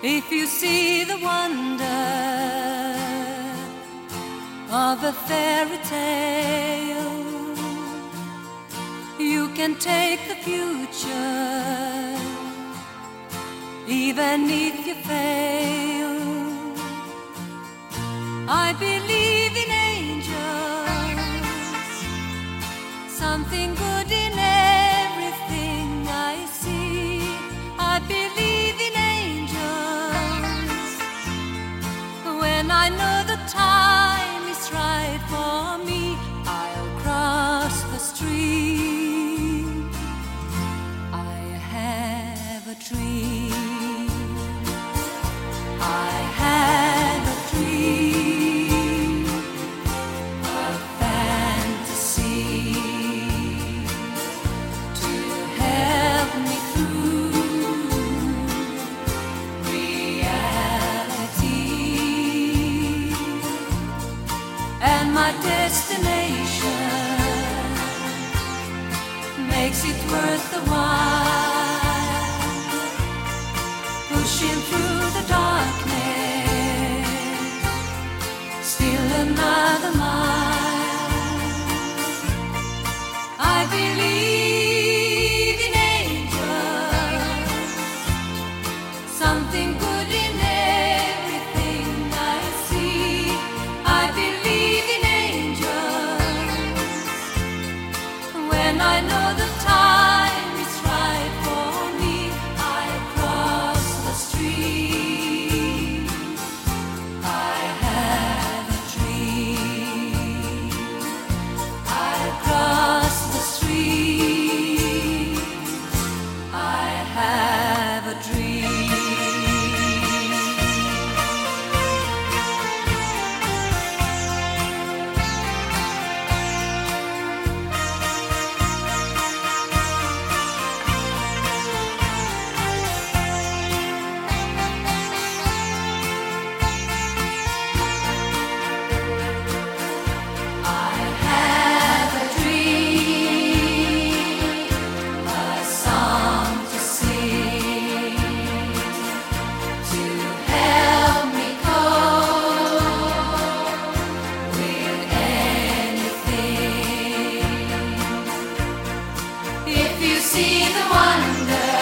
If you see the wonder of a fairy tale, you can take the future, even if you fail. I believe in angels, something good in everything I see. I believe in angels when I know the time is right for me. I'll cross the street. I have a dream. I have a dream, a fantasy to help me through reality, and my destination makes it worth the while, pushing through the darkness, still another mile. I believe in angels, something good in everything I see. I believe in angels when I know the time is right for me. I cross the street. I have a dream. I cross the street. I have a dream. I have a dream, a song to sing, to help me cope with anything. If you see the wonder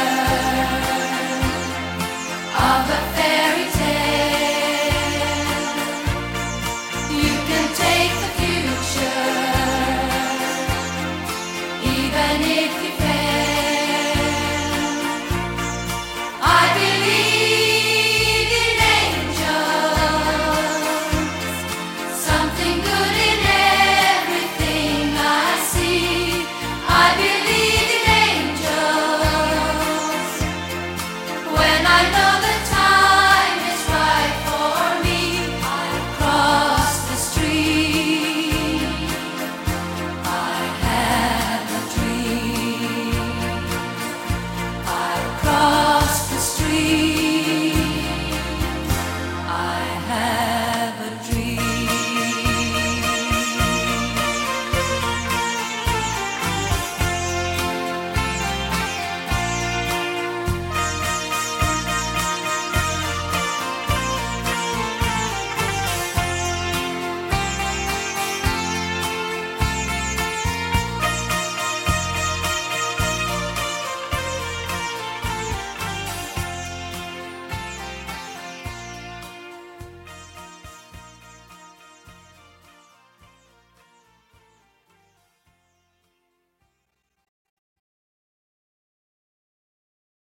of a fairy tale, you can take the future, even if you fail. I believe in angels, something good in everything I see. I believe in angels when I know the time is right for me. I cross the street. I have a dream. I cross the street.